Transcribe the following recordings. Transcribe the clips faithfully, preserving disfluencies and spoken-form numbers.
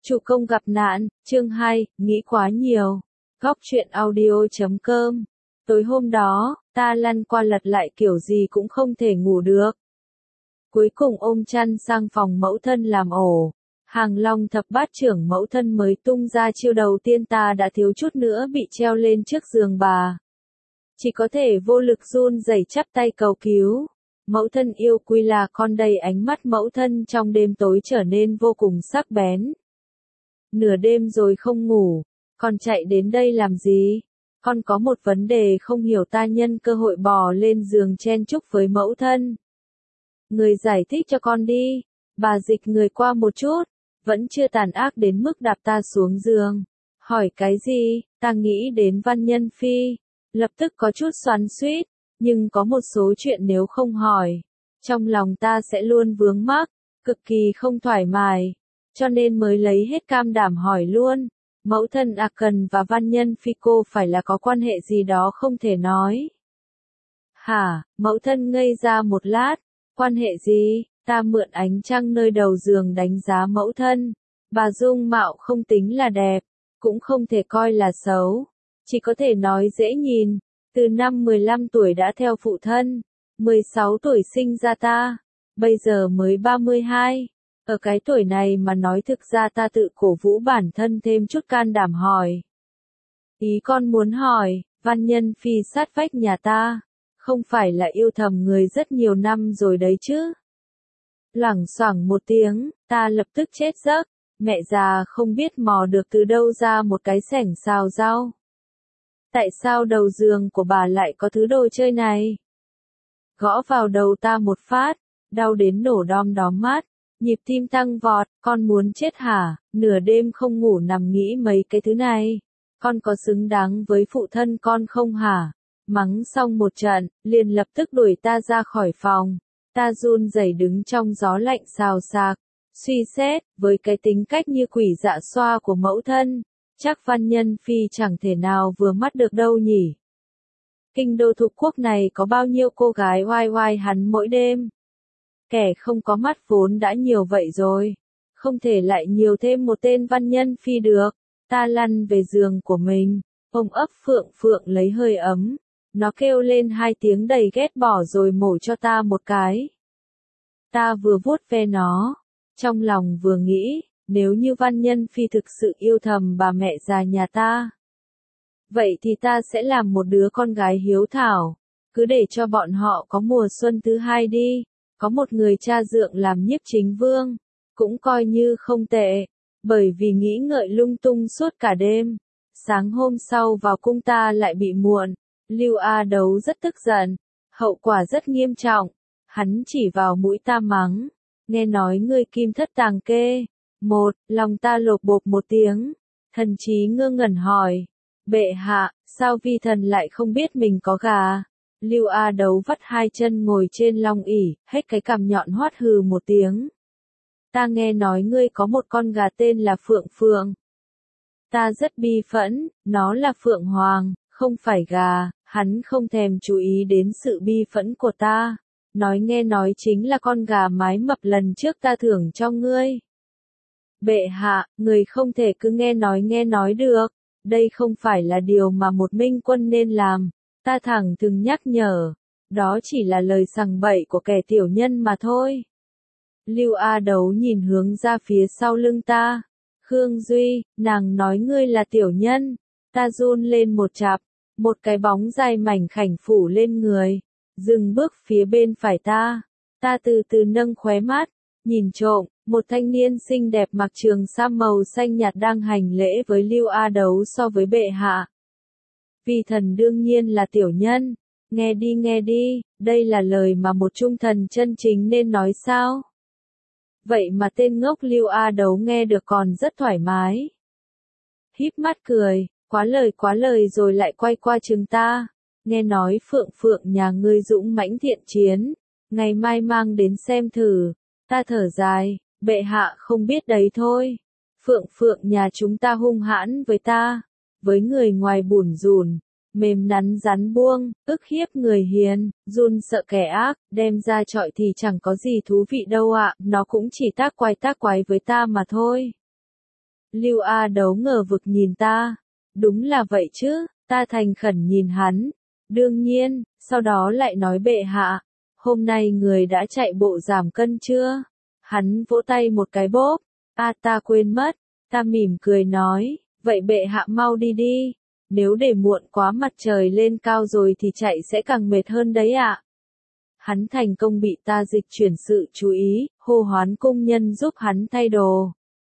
Chủ công gặp nạn, chương hai, nghĩ quá nhiều. Góc truyện audio chấm com. Tối hôm đó, ta lăn qua lật lại kiểu gì cũng không thể ngủ được. Cuối cùng ôm chăn sang phòng mẫu thân làm ổ. Hàng long thập bát trưởng mẫu thân mới tung ra chiêu đầu tiên ta đã thiếu chút nữa bị treo lên trước giường bà. Chỉ có thể vô lực run rẩy chắp tay cầu cứu. Mẫu thân yêu quý là con đây, ánh mắt mẫu thân trong đêm tối trở nên vô cùng sắc bén. Nửa đêm rồi không ngủ, con chạy đến đây làm gì? Con có một vấn đề không hiểu. Ta nhân cơ hội bò lên giường chen chúc với mẫu thân. Người giải thích cho con đi. Bà dịch người qua một chút, vẫn chưa tàn ác đến mức đạp ta xuống giường. Hỏi cái gì? Ta nghĩ đến Văn Nhân Phi. Lập tức có chút xoắn xuýt, nhưng có một số chuyện nếu không hỏi, trong lòng ta sẽ luôn vướng mắc, cực kỳ không thoải mái. Cho nên mới lấy hết can đảm hỏi luôn. Mẫu thân A Cần và Văn Nhân Phi cô phải là có quan hệ gì đó không thể nói. Hả? Mẫu thân ngây ra một lát. Quan hệ gì? Ta mượn ánh trăng nơi đầu giường đánh giá mẫu thân. Bà dung mạo không tính là đẹp, cũng không thể coi là xấu. Chỉ có thể nói dễ nhìn. Từ năm mười lăm tuổi đã theo phụ thân. mười sáu tuổi sinh ra ta. Bây giờ mới ba mươi hai. Ở cái tuổi này mà nói, thực ra ta tự cổ vũ bản thân thêm chút can đảm hỏi. Ý con muốn hỏi, Văn Nhân Phi sát vách nhà ta, không phải là yêu thầm người rất nhiều năm rồi đấy chứ? Loảng xoảng một tiếng, ta lập tức chết giấc. Mẹ già không biết mò được từ đâu ra một cái xẻng xào rau. Tại sao đầu giường của bà lại có thứ đồ chơi này? Gõ vào đầu ta một phát, đau đến nổ đom đóm mắt. Nhịp tim tăng vọt, con muốn chết hả? Nửa đêm không ngủ nằm nghĩ mấy cái thứ này. Con có xứng đáng với phụ thân con không hả? Mắng xong một trận, liền lập tức đuổi ta ra khỏi phòng. Ta run rẩy đứng trong gió lạnh xào xạc. Suy xét, với cái tính cách như quỷ dạ xoa của mẫu thân, chắc Văn Nhân Phi chẳng thể nào vừa mắt được đâu nhỉ. Kinh đô thuộc quốc này có bao nhiêu cô gái oai oai hắn mỗi đêm. Kẻ không có mắt vốn đã nhiều vậy rồi, không thể lại nhiều thêm một tên Văn Nhân Phi được. Ta lăn về giường của mình, ôm ấp Phượng Phượng lấy hơi ấm. Nó kêu lên hai tiếng đầy ghét bỏ rồi mổ cho ta một cái. Ta vừa vuốt ve nó, trong lòng vừa nghĩ, nếu như Văn Nhân Phi thực sự yêu thầm bà mẹ già nhà ta, vậy thì ta sẽ làm một đứa con gái hiếu thảo, cứ để cho bọn họ có mùa xuân thứ hai đi. Có một người cha dượng làm nhiếp chính vương, cũng coi như không tệ, bởi vì nghĩ ngợi lung tung suốt cả đêm. Sáng hôm sau vào cung ta lại bị muộn. Lưu A Đấu rất tức giận, hậu quả rất nghiêm trọng. Hắn chỉ vào mũi ta mắng, nghe nói ngươi kim thất tàng kê. Một, lòng ta lột bột một tiếng, thần trí ngơ ngẩn hỏi, bệ hạ, sao vi thần lại không biết mình có gà? Lưu A Đấu vắt hai chân ngồi trên long ỷ, hết cái cằm nhọn hoắt hừ một tiếng. Ta nghe nói ngươi có một con gà tên là Phượng Phượng. Ta rất bi phẫn, nó là Phượng Hoàng, không phải gà. Hắn không thèm chú ý đến sự bi phẫn của ta. Nói nghe nói chính là con gà mái mập lần trước ta thưởng cho ngươi. Bệ hạ, người không thể cứ nghe nói nghe nói được. Đây không phải là điều mà một minh quân nên làm. Ta thẳng thừng nhắc nhở, đó chỉ là lời sằng bậy của kẻ tiểu nhân mà thôi. Lưu A Đấu nhìn hướng ra phía sau lưng ta. Khương Duy, nàng nói ngươi là tiểu nhân. Ta run lên một chạp, một cái bóng dài mảnh khảnh phủ lên người. Dừng bước phía bên phải ta. Ta từ từ nâng khóe mắt, nhìn trộm, một thanh niên xinh đẹp mặc trường sam màu xanh nhạt đang hành lễ với Lưu A Đấu. So với bệ hạ, vi thần đương nhiên là tiểu nhân. Nghe đi nghe đi, đây là lời mà một trung thần chân chính nên nói sao? Vậy mà tên ngốc Lưu A Đấu nghe được còn rất thoải mái. Híp mắt cười, quá lời quá lời rồi lại quay qua chừng ta. Nghe nói Phượng Phượng nhà ngươi dũng mãnh thiện chiến, ngày mai mang đến xem thử. Ta thở dài, bệ hạ không biết đấy thôi. Phượng Phượng nhà chúng ta hung hãn với ta. Với người ngoài bủn rủn, mềm nắn rắn buông, ức hiếp người hiền, run sợ kẻ ác, đem ra chọi thì chẳng có gì thú vị đâu ạ, nó cũng chỉ tác quái tác quái với ta mà thôi. Lưu A Đấu ngờ vực nhìn ta. Đúng là vậy chứ, ta thành khẩn nhìn hắn. Đương nhiên, sau đó lại nói bệ hạ. Hôm nay người đã chạy bộ giảm cân chưa? Hắn vỗ tay một cái bốp. A ta quên mất. Ta mỉm cười nói, vậy bệ hạ mau đi đi. Nếu để muộn quá mặt trời lên cao rồi thì chạy sẽ càng mệt hơn đấy ạ. Hắn thành công bị ta dịch chuyển sự chú ý, hô hoán công nhân giúp hắn thay đồ.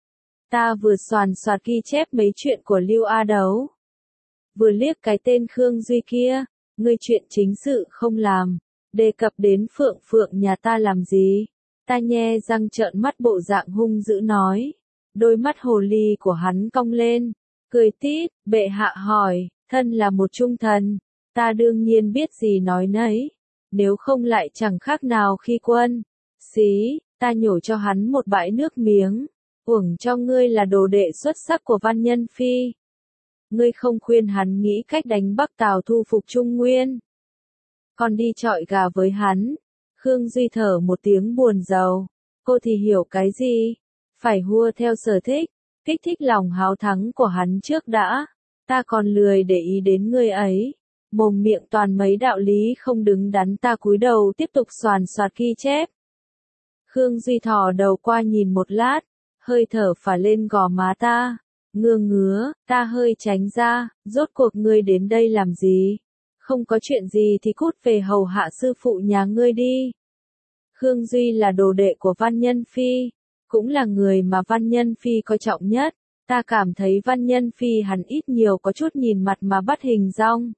Ta vừa soàn soạt ghi chép mấy chuyện của Lưu A Đấu. Vừa liếc cái tên Khương Duy kia, ngươi chuyện chính sự không làm, đề cập đến Phượng Phượng nhà ta làm gì? Ta nhe răng trợn mắt bộ dạng hung dữ nói. Đôi mắt hồ ly của hắn cong lên, cười tít, bệ hạ hỏi, thân là một trung thần, ta đương nhiên biết gì nói nấy, nếu không lại chẳng khác nào khi quân. Xí, ta nhổ cho hắn một bãi nước miếng, uổng cho ngươi là đồ đệ xuất sắc của Văn Nhân Phi. Ngươi không khuyên hắn nghĩ cách đánh Bắc Tào thu phục Trung Nguyên. Còn đi chọi gà với hắn. Khương Duy thở một tiếng buồn rầu. Cô thì hiểu cái gì? Phải hua theo sở thích, kích thích lòng háo thắng của hắn trước đã. Ta còn lười để ý đến ngươi ấy. Mồm miệng toàn mấy đạo lý không đứng đắn, ta cúi đầu tiếp tục soàn soạt ghi chép. Khương Duy thò đầu qua nhìn một lát, hơi thở phả lên gò má ta. Ngưa ngứa, ta hơi tránh ra, rốt cuộc ngươi đến đây làm gì? Không có chuyện gì thì cút về hầu hạ sư phụ nhà ngươi đi. Khương Duy là đồ đệ của Văn Nhân Phi, cũng là người mà Văn Nhân Phi coi trọng nhất. Ta cảm thấy Văn Nhân Phi hẳn ít nhiều có chút nhìn mặt mà bắt hình dong.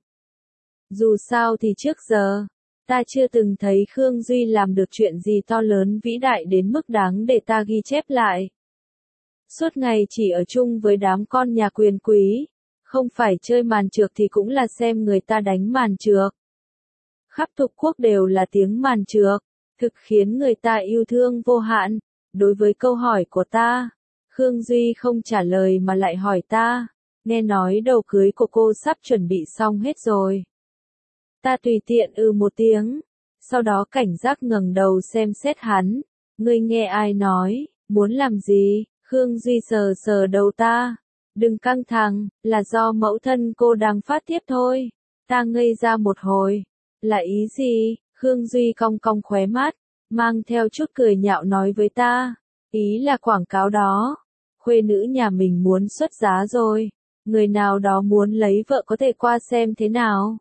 Dù sao thì trước giờ, ta chưa từng thấy Khương Duy làm được chuyện gì to lớn vĩ đại đến mức đáng để ta ghi chép lại. Suốt ngày chỉ ở chung với đám con nhà quyền quý, không phải chơi màn trược thì cũng là xem người ta đánh màn trược. Khắp thục quốc đều là tiếng màn trược, thực khiến người ta yêu thương vô hạn. Đối với câu hỏi của ta, Khương Duy không trả lời mà lại hỏi ta, nghe nói đầu cưới của cô sắp chuẩn bị xong hết rồi. Ta tùy tiện ư một tiếng, sau đó cảnh giác ngẩng đầu xem xét hắn, ngươi nghe ai nói, muốn làm gì? Khương Duy sờ sờ đầu ta, đừng căng thẳng, là do mẫu thân cô đang phát tiếp thôi. Ta ngây ra một hồi, là ý gì? Khương Duy cong cong khóe mắt, mang theo chút cười nhạo nói với ta, ý là quảng cáo đó, khuê nữ nhà mình muốn xuất giá rồi, người nào đó muốn lấy vợ có thể qua xem thế nào.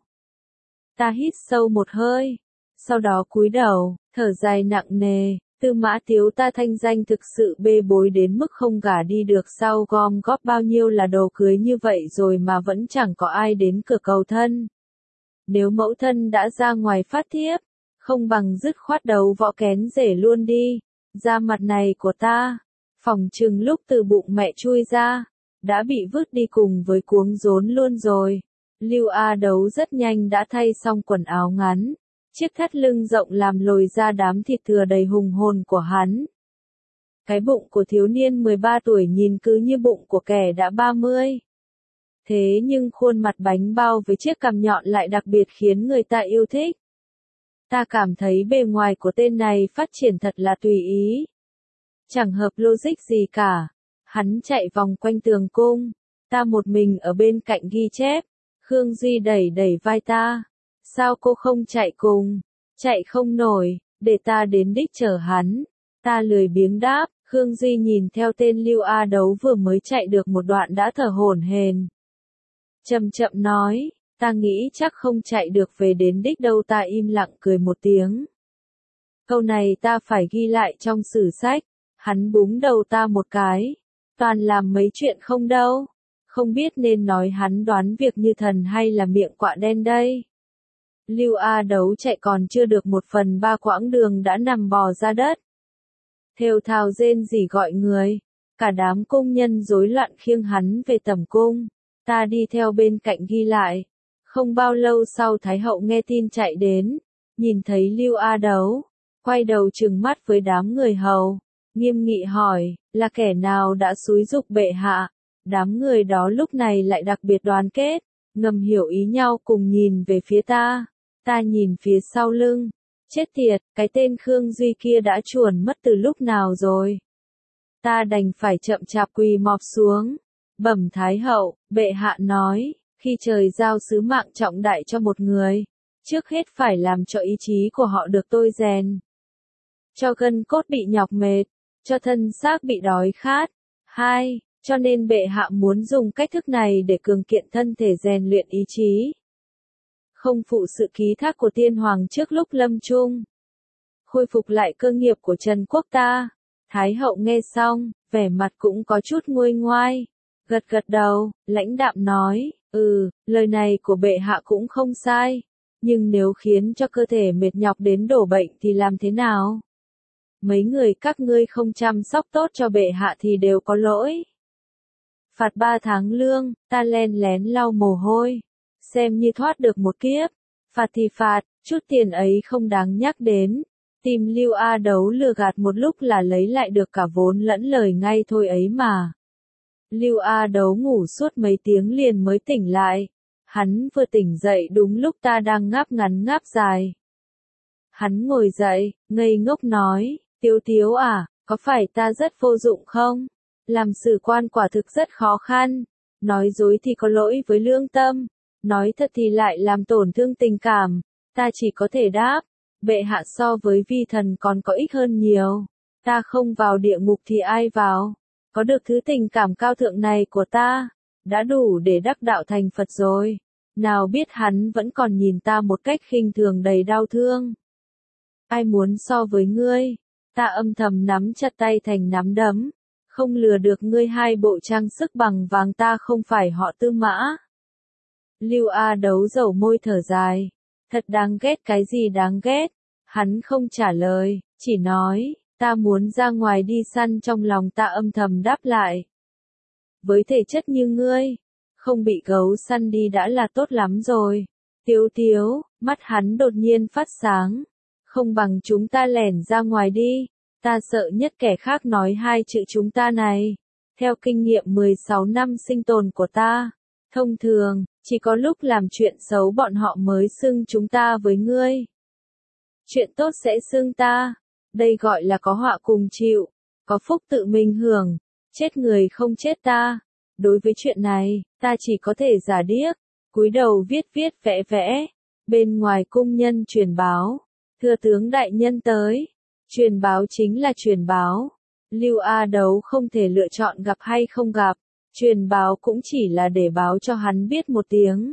Ta hít sâu một hơi, sau đó cúi đầu, thở dài nặng nề. Tư Mã Tiếu ta thanh danh thực sự bê bối đến mức không gả đi được sao, gom góp bao nhiêu là đồ cưới như vậy rồi mà vẫn chẳng có ai đến cửa cầu thân. Nếu mẫu thân đã ra ngoài phát thiếp, không bằng dứt khoát đầu võ kén rể luôn đi. Da mặt này của ta, phỏng chừng lúc từ bụng mẹ chui ra, đã bị vứt đi cùng với cuống rốn luôn rồi. Lưu A Đấu rất nhanh đã thay xong quần áo ngắn. Chiếc thắt lưng rộng làm lồi ra đám thịt thừa đầy hùng hồn của hắn. Cái bụng của thiếu niên mười ba tuổi nhìn cứ như bụng của kẻ đã ba mươi. Thế nhưng khuôn mặt bánh bao với chiếc cằm nhọn lại đặc biệt khiến người ta yêu thích. Ta cảm thấy bề ngoài của tên này phát triển thật là tùy ý. Chẳng hợp logic gì cả. Hắn chạy vòng quanh tường cung. Ta một mình ở bên cạnh ghi chép. Khương Duy đẩy đẩy vai ta. Sao cô không chạy cùng? Chạy không nổi, để ta đến đích chở hắn. Ta lười biếng đáp, Khương Duy nhìn theo tên Lưu A Đấu vừa mới chạy được một đoạn đã thở hổn hển. Chậm chậm nói, ta nghĩ chắc không chạy được về đến đích đâu. Ta im lặng cười một tiếng. Câu này ta phải ghi lại trong sử sách. Hắn búng đầu ta một cái. Toàn làm mấy chuyện không đâu. Không biết nên nói hắn đoán việc như thần hay là miệng quạ đen đây. Lưu A Đấu chạy còn chưa được một phần ba quãng đường đã nằm bò ra đất. Thều thào rên rỉ gọi người. Cả đám công nhân rối loạn khiêng hắn về tẩm cung. Ta đi theo bên cạnh ghi lại. Không bao lâu sau Thái hậu nghe tin chạy đến. Nhìn thấy Lưu A Đấu. Quay đầu trừng mắt với đám người hầu. Nghiêm nghị hỏi, là kẻ nào đã xúi giục bệ hạ? Đám người đó lúc này lại đặc biệt đoàn kết. Ngầm hiểu ý nhau cùng nhìn về phía ta. Ta nhìn phía sau lưng. Chết tiệt, cái tên Khương Duy kia đã chuồn mất từ lúc nào rồi. Ta đành phải chậm chạp quỳ mọp xuống. Bẩm Thái hậu, bệ hạ nói, khi trời giao sứ mạng trọng đại cho một người, trước hết phải làm cho ý chí của họ được tôi rèn. Cho gân cốt bị nhọc mệt, cho thân xác bị đói khát. Hai, cho nên bệ hạ muốn dùng cách thức này để cường kiện thân thể rèn luyện ý chí. Không phụ sự ký thác của tiên hoàng trước lúc lâm chung. Khôi phục lại cơ nghiệp của Trần quốc ta. Thái hậu nghe xong, vẻ mặt cũng có chút nguôi ngoai. Gật gật đầu, lãnh đạm nói, ừ, lời này của bệ hạ cũng không sai. Nhưng nếu khiến cho cơ thể mệt nhọc đến đổ bệnh thì làm thế nào? Mấy người các ngươi không chăm sóc tốt cho bệ hạ thì đều có lỗi. Phạt ba tháng lương, ta len lén lau mồ hôi. Xem như thoát được một kiếp. Phạt thì phạt, chút tiền ấy không đáng nhắc đến. Tìm Lưu A Đấu lừa gạt một lúc là lấy lại được cả vốn lẫn lời ngay thôi ấy mà. Lưu A Đấu ngủ suốt mấy tiếng liền mới tỉnh lại. Hắn vừa tỉnh dậy đúng lúc ta đang ngáp ngắn ngáp dài. Hắn ngồi dậy, ngây ngốc nói, Tiếu Tiếu à, có phải ta rất vô dụng không? Làm sử quan quả thực rất khó khăn. Nói dối thì có lỗi với lương tâm. Nói thật thì lại làm tổn thương tình cảm. Ta chỉ có thể đáp. Bệ hạ so với vi thần còn có ích hơn nhiều. Ta không vào địa ngục thì ai vào? Có được thứ tình cảm cao thượng này của ta, đã đủ để đắc đạo thành Phật rồi. Nào biết hắn vẫn còn nhìn ta một cách khinh thường đầy đau thương. Ai muốn so với ngươi? Ta âm thầm nắm chặt tay thành nắm đấm. Không lừa được ngươi hai bộ trang sức bằng vàng ta không phải họ Tư Mã. Lưu A Đấu dầu môi thở dài. Thật đáng ghét, cái gì đáng ghét? Hắn không trả lời, chỉ nói, ta muốn ra ngoài đi săn. Trong lòng ta âm thầm đáp lại. Với thể chất như ngươi, không bị gấu săn đi đã là tốt lắm rồi. Tiếu Tiếu, mắt hắn đột nhiên phát sáng. Không bằng chúng ta lẻn ra ngoài đi. Ta sợ nhất kẻ khác nói hai chữ chúng ta này. Theo kinh nghiệm mười sáu năm sinh tồn của ta, thông thường, chỉ có lúc làm chuyện xấu bọn họ mới xưng chúng ta với ngươi. Chuyện tốt sẽ xưng ta. Đây gọi là có họa cùng chịu, có phúc tự mình hưởng, chết người không chết ta. Đối với chuyện này, ta chỉ có thể giả điếc, cúi đầu viết viết vẽ vẽ. Bên ngoài cung nhân truyền báo, thưa tướng đại nhân tới. Truyền báo chính là truyền báo. Lưu A Đấu không thể lựa chọn gặp hay không gặp. Truyền báo cũng chỉ là để báo cho hắn biết một tiếng.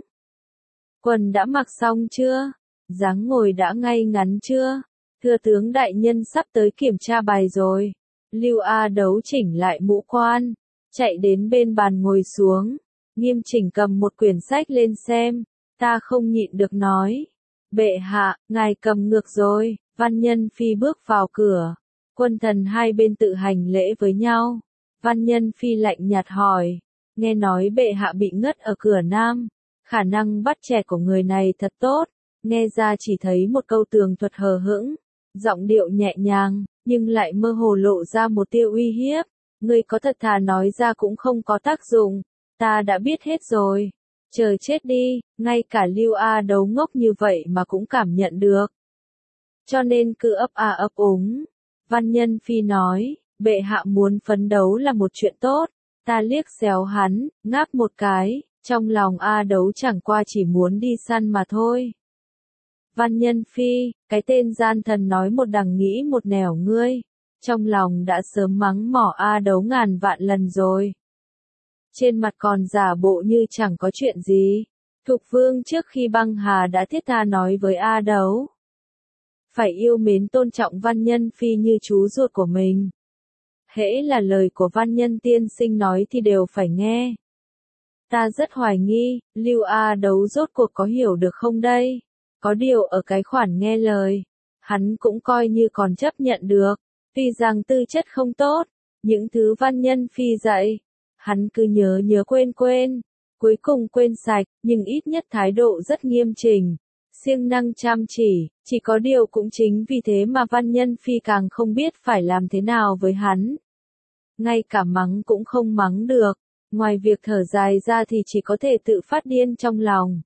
Quần đã mặc xong chưa? Dáng ngồi đã ngay ngắn chưa? Thưa tướng đại nhân sắp tới kiểm tra bài rồi. Lưu A Đấu chỉnh lại mũ quan, chạy đến bên bàn ngồi xuống, nghiêm chỉnh cầm một quyển sách lên xem. Ta không nhịn được nói, bệ hạ, ngài cầm ngược rồi. Văn Nhân Phi bước vào cửa, quân thần hai bên tự hành lễ với nhau. Văn Nhân Phi lạnh nhạt hỏi, nghe nói bệ hạ bị ngất ở cửa Nam, khả năng bắt chẹt của người này thật tốt. Nghe ra chỉ thấy một câu tường thuật hờ hững, giọng điệu nhẹ nhàng, nhưng lại mơ hồ lộ ra một tia uy hiếp. Ngươi có thật thà nói ra cũng không có tác dụng, ta đã biết hết rồi. Chờ chết đi, ngay cả Lưu A Đấu ngốc như vậy mà cũng cảm nhận được. Cho nên cứ ấp a ấp úng. Văn Nhân Phi nói, bệ hạ muốn phấn đấu là một chuyện tốt. Ta liếc xéo hắn, ngáp một cái, trong lòng A Đấu chẳng qua chỉ muốn đi săn mà thôi. Văn Nhân Phi, cái tên gian thần nói một đằng nghĩ một nẻo ngươi, trong lòng đã sớm mắng mỏ A Đấu ngàn vạn lần rồi. Trên mặt còn giả bộ như chẳng có chuyện gì. Thục Vương trước khi băng hà đã thiết tha nói với A Đấu, phải yêu mến tôn trọng Văn Nhân Phi như chú ruột của mình. Hễ là lời của Văn Nhân tiên sinh nói thì đều phải nghe. Ta rất hoài nghi, Lưu A Đấu rốt cuộc có hiểu được không đây? Có điều ở cái khoản nghe lời, hắn cũng coi như còn chấp nhận được. Tuy rằng tư chất không tốt, những thứ Văn Nhân Phi dạy, hắn cứ nhớ nhớ quên quên, cuối cùng quên sạch, nhưng ít nhất thái độ rất nghiêm chỉnh, siêng năng chăm chỉ. Chỉ có điều cũng chính vì thế mà Văn Nhân Phi càng không biết phải làm thế nào với hắn. Ngay cả mắng cũng không mắng được, ngoài việc thở dài ra thì chỉ có thể tự phát điên trong lòng.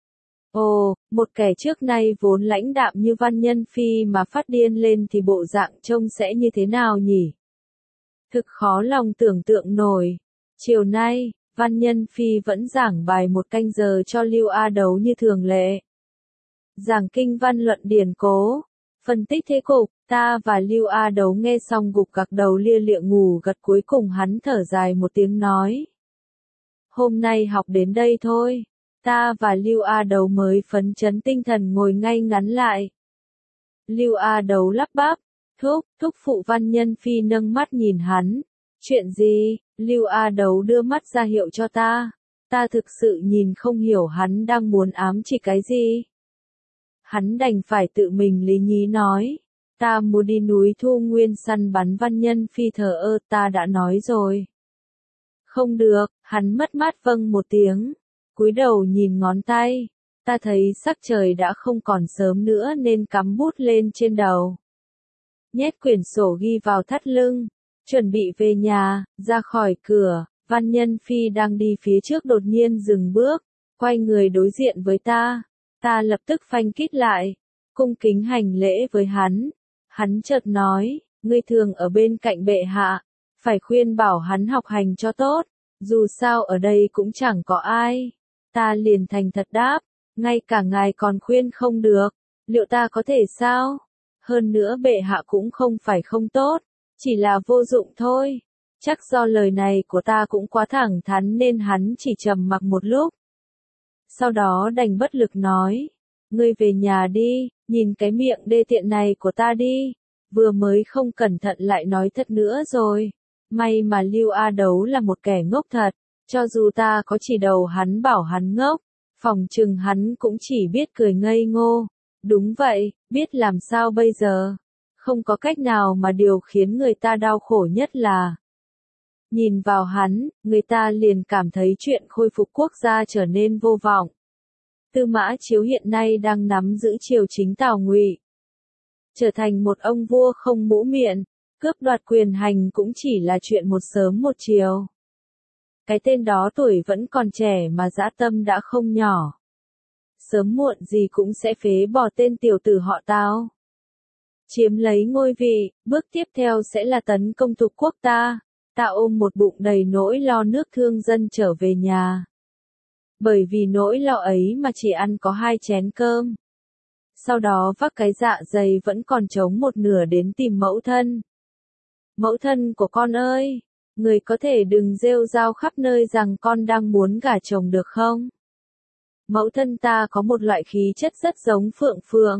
Ồ, một kẻ trước nay vốn lãnh đạm như Văn Nhân Phi mà phát điên lên thì bộ dạng trông sẽ như thế nào nhỉ? Thực khó lòng tưởng tượng nổi. Chiều nay, Văn Nhân Phi vẫn giảng bài một canh giờ cho Lưu A Đấu như thường lệ. Giảng kinh văn luận điển cố, phân tích thế cục, ta và Lưu A Đấu nghe xong gục gặc đầu lia lịa ngủ gật, cuối cùng hắn thở dài một tiếng nói. Hôm nay học đến đây thôi, ta và Lưu A Đấu mới phấn chấn tinh thần ngồi ngay ngắn lại. Lưu A Đấu lắp bắp, thúc, thúc phụ. Văn Nhân Phi nâng mắt nhìn hắn. Chuyện gì? Lưu A Đấu đưa mắt ra hiệu cho ta. Ta thực sự nhìn không hiểu hắn đang muốn ám chỉ cái gì. Hắn đành phải tự mình lý nhí nói. Ta muốn đi núi Thu Nguyên săn bắn. Văn Nhân Phi thờ ơ, ta đã nói rồi. Không được, hắn mất mát vâng một tiếng. Cúi đầu nhìn ngón tay. Ta thấy sắc trời đã không còn sớm nữa nên cắm bút lên trên đầu. Nhét quyển sổ ghi vào thắt lưng. Chuẩn bị về nhà, ra khỏi cửa, Văn Nhân Phi đang đi phía trước đột nhiên dừng bước, quay người đối diện với ta. Ta lập tức phanh kít lại, cung kính hành lễ với hắn. Hắn chợt nói, ngươi thường ở bên cạnh bệ hạ, phải khuyên bảo hắn học hành cho tốt, dù sao ở đây cũng chẳng có ai. Ta liền thành thật đáp, ngay cả ngài còn khuyên không được, liệu ta có thể sao? Hơn nữa bệ hạ cũng không phải không tốt, chỉ là vô dụng thôi. Chắc do lời này của ta cũng quá thẳng thắn nên hắn chỉ trầm mặc một lúc. Sau đó đành bất lực nói, ngươi về nhà đi, nhìn cái miệng đê tiện này của ta đi, vừa mới không cẩn thận lại nói thật nữa rồi. May mà Lưu A Đấu là một kẻ ngốc thật, cho dù ta có chỉ đầu hắn bảo hắn ngốc, phòng chừng hắn cũng chỉ biết cười ngây ngô. Đúng vậy, biết làm sao bây giờ? Không có cách nào mà điều khiến người ta đau khổ nhất là nhìn vào hắn, người ta liền cảm thấy chuyện khôi phục quốc gia trở nên vô vọng. Tư Mã Chiếu hiện nay đang nắm giữ triều chính Tào Ngụy, trở thành một ông vua không mũ miệng, cướp đoạt quyền hành cũng chỉ là chuyện một sớm một chiều. Cái tên đó tuổi vẫn còn trẻ mà dã tâm đã không nhỏ. Sớm muộn gì cũng sẽ phế bỏ tên tiểu tử họ Tào. Chiếm lấy ngôi vị, bước tiếp theo sẽ là tấn công thuộc quốc ta. Ta ôm một bụng đầy nỗi lo nước thương dân trở về nhà. Bởi vì nỗi lo ấy mà chỉ ăn có hai chén cơm. Sau đó vác cái dạ dày vẫn còn trống một nửa đến tìm mẫu thân. Mẫu thân của con ơi, người có thể đừng rêu rao khắp nơi rằng con đang muốn gả chồng được không? Mẫu thân ta có một loại khí chất rất giống Phượng Phượng.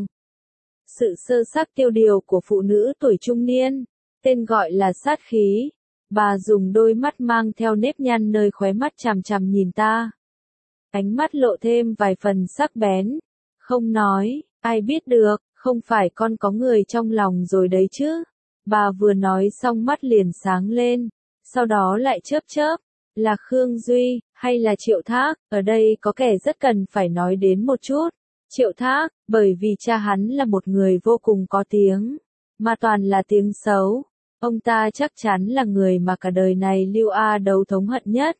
Sự sơ sắc tiêu điều của phụ nữ tuổi trung niên, tên gọi là sát khí. Bà dùng đôi mắt mang theo nếp nhăn nơi khóe mắt chằm chằm nhìn ta. Ánh mắt lộ thêm vài phần sắc bén. Không nói, ai biết được, không phải con có người trong lòng rồi đấy chứ. Bà vừa nói xong mắt liền sáng lên, sau đó lại chớp chớp. Là Khương Duy, hay là Triệu Thác? Ở đây có kẻ rất cần phải nói đến một chút. Triệu Thác, bởi vì cha hắn là một người vô cùng có tiếng, mà toàn là tiếng xấu. Ông ta chắc chắn là người mà cả đời này Lưu A Đấu thống hận nhất.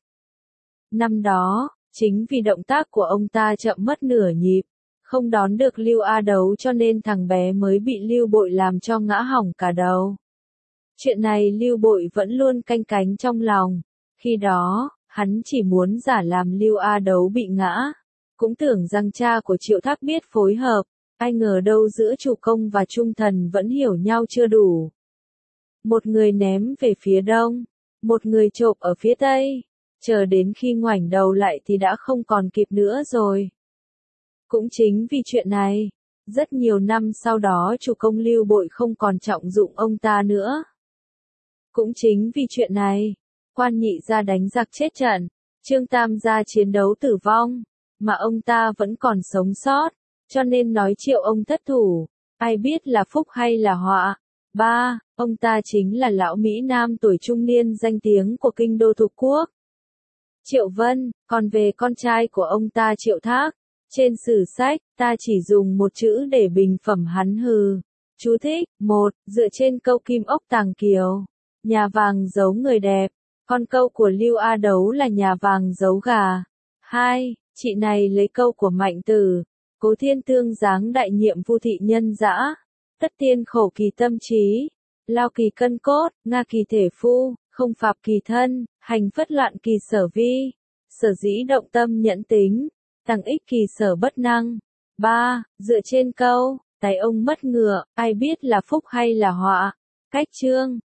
Năm đó, chính vì động tác của ông ta chậm mất nửa nhịp, không đón được Lưu A Đấu cho nên thằng bé mới bị Lưu Bội làm cho ngã hỏng cả đầu. Chuyện này Lưu Bội vẫn luôn canh cánh trong lòng. Khi đó, hắn chỉ muốn giả làm Lưu A Đấu bị ngã. Cũng tưởng rằng cha của Triệu Thác biết phối hợp, ai ngờ đâu giữa chủ công và trung thần vẫn hiểu nhau chưa đủ. Một người ném về phía đông, một người chộp ở phía tây, chờ đến khi ngoảnh đầu lại thì đã không còn kịp nữa rồi. Cũng chính vì chuyện này, rất nhiều năm sau đó chủ công Lưu Bội không còn trọng dụng ông ta nữa. Cũng chính vì chuyện này, Quan Nhị gia đánh giặc chết trận, Trương Tam gia chiến đấu tử vong, mà ông ta vẫn còn sống sót, cho nên nói Triệu ông thất thủ, ai biết là phúc hay là họa. Ba, ông ta chính là lão Mỹ Nam tuổi trung niên danh tiếng của kinh đô thuộc quốc. Triệu Vân, còn về con trai của ông ta Triệu Thác, trên sử sách, ta chỉ dùng một chữ để bình phẩm hắn hừ. Chú thích, một, dựa trên câu Kim Ốc Tàng Kiều, nhà vàng giấu người đẹp, còn câu của Lưu A Đấu là nhà vàng giấu gà. Hai, chị này lấy câu của Mạnh Tử, Cố Thiên Tương giáng đại nhiệm Vu thị nhân dã, tất tiên khổ kỳ tâm trí, Lao kỳ cân cốt, nga kỳ thể phu, không phạp kỳ thân, hành phất loạn kỳ sở vi. Sở dĩ động tâm nhẫn tính, tăng ích kỳ sở bất năng. ba. Dựa trên câu, tài ông mất ngựa, ai biết là phúc hay là họa. Cách chương